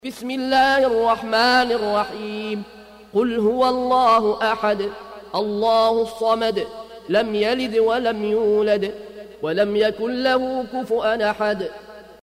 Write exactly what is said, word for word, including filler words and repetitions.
بسم الله الرحمن الرحيم. قل هو الله أحد الله الصمد لم يلد ولم يولد ولم يكن له كفؤا أحد.